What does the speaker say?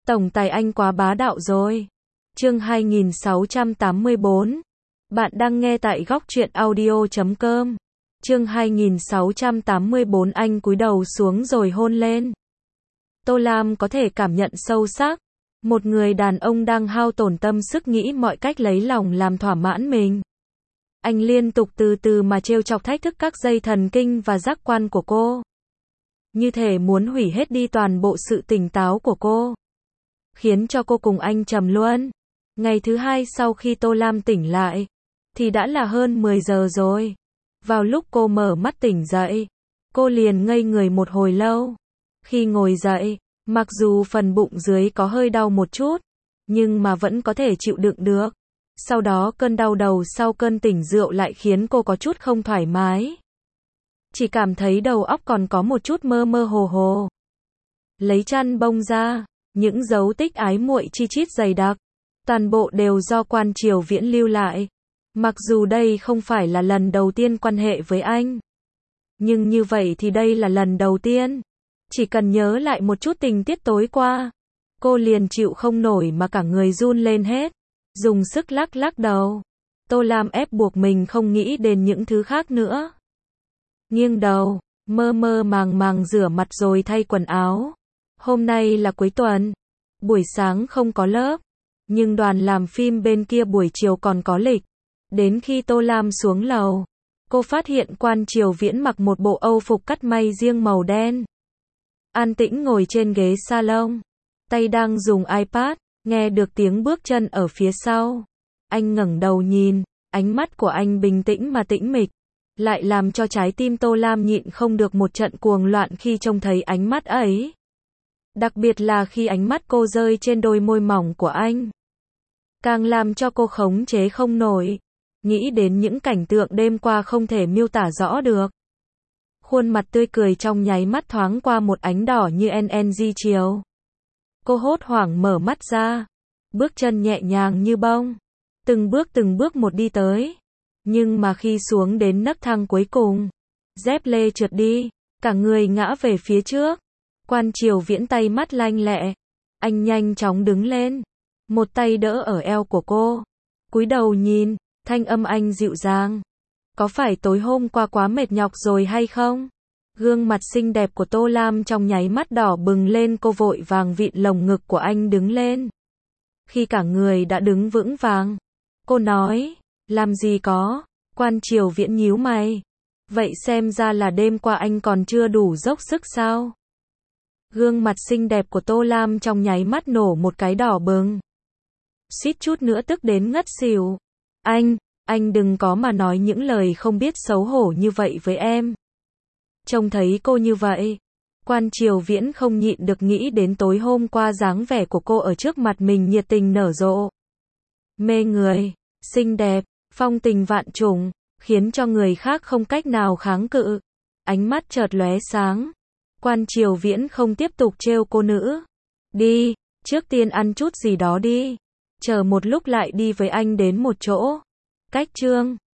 Tổng tài anh quá bá đạo rồi. Chương 2684. Bạn đang nghe tại góc truyện audio.com. Chương 2684 anh cúi đầu xuống rồi hôn lên. Tô Lam có thể cảm nhận sâu sắc. Một người đàn ông đang hao tổn tâm sức nghĩ mọi cách lấy lòng làm thỏa mãn mình. Anh liên tục từ từ mà trêu chọc thách thức các dây thần kinh và giác quan của cô. Như thể muốn hủy hết đi toàn bộ sự tỉnh táo của cô. Khiến cho cô cùng anh trầm luân. Ngày thứ hai sau khi Tô Lam tỉnh lại, thì đã là hơn 10 giờ rồi. Vào lúc cô mở mắt tỉnh dậy, cô liền ngây người một hồi lâu. Khi ngồi dậy, mặc dù phần bụng dưới có hơi đau một chút, nhưng mà vẫn có thể chịu đựng được. Sau đó cơn đau đầu sau cơn tỉnh rượu lại khiến cô có chút không thoải mái. Chỉ cảm thấy đầu óc còn có một chút mơ mơ hồ hồ. Lấy chăn bông ra, những dấu tích ái muội chi chít dày đặc, toàn bộ đều do Quan Triều Viễn lưu lại. Mặc dù đây không phải là lần đầu tiên quan hệ với anh, nhưng như vậy thì đây là lần đầu tiên. Chỉ cần nhớ lại một chút tình tiết tối qua, cô liền chịu không nổi mà cả người run lên hết, dùng sức lắc lắc đầu. Tô Lam ép buộc mình không nghĩ đến những thứ khác nữa. Nghiêng đầu, mơ mơ màng màng rửa mặt rồi thay quần áo. Hôm nay là cuối tuần, buổi sáng không có lớp, nhưng đoàn làm phim bên kia buổi chiều còn có lịch. Đến khi Tô Lam xuống lầu, cô phát hiện Quan Triều Viễn mặc một bộ âu phục cắt may riêng màu đen. An tĩnh ngồi trên ghế salon, tay đang dùng iPad, nghe được tiếng bước chân ở phía sau. Anh ngẩng đầu nhìn, ánh mắt của anh bình tĩnh mà tĩnh mịch, lại làm cho trái tim Tô Lam nhịn không được một trận cuồng loạn khi trông thấy ánh mắt ấy. Đặc biệt là khi ánh mắt cô rơi trên đôi môi mỏng của anh, càng làm cho cô khống chế không nổi. Nghĩ đến những cảnh tượng đêm qua không thể miêu tả rõ được. Khuôn mặt tươi cười trong nháy mắt thoáng qua một ánh đỏ như NNG chiều. Cô hốt hoảng mở mắt ra, bước chân nhẹ nhàng như bông, từng bước một đi tới. Nhưng mà khi xuống đến nấc thang cuối cùng, dép lê trượt đi, cả người ngã về phía trước. Quan Triều Viễn tay mắt lanh lẹ, anh nhanh chóng đứng lên, một tay đỡ ở eo của cô, cúi đầu nhìn, thanh âm anh dịu dàng. Có phải tối hôm qua quá mệt nhọc rồi hay không? Gương mặt xinh đẹp của Tô Lam trong nháy mắt đỏ bừng lên, cô vội vàng vịn lồng ngực của anh đứng lên. Khi cả người đã đứng vững vàng, cô nói, làm gì có. Quan Triều Viễn nhíu mày. Vậy xem ra là đêm qua anh còn chưa đủ dốc sức sao? Gương mặt xinh đẹp của Tô Lam trong nháy mắt nổ một cái đỏ bừng. Suýt chút nữa tức đến ngất xỉu. Anh đừng có mà nói những lời không biết xấu hổ như vậy với em. Trông thấy cô như vậy, Quan Triều Viễn không nhịn được nghĩ đến tối hôm qua dáng vẻ của cô ở trước mặt mình nhiệt tình nở rộ. Mê người, xinh đẹp, phong tình vạn trùng, khiến cho người khác không cách nào kháng cự. Ánh mắt chợt lóe sáng. Quan Triều Viễn không tiếp tục trêu cô nữa. Đi, trước tiên ăn chút gì đó đi. Chờ một lúc lại đi với anh đến một chỗ. Cách chương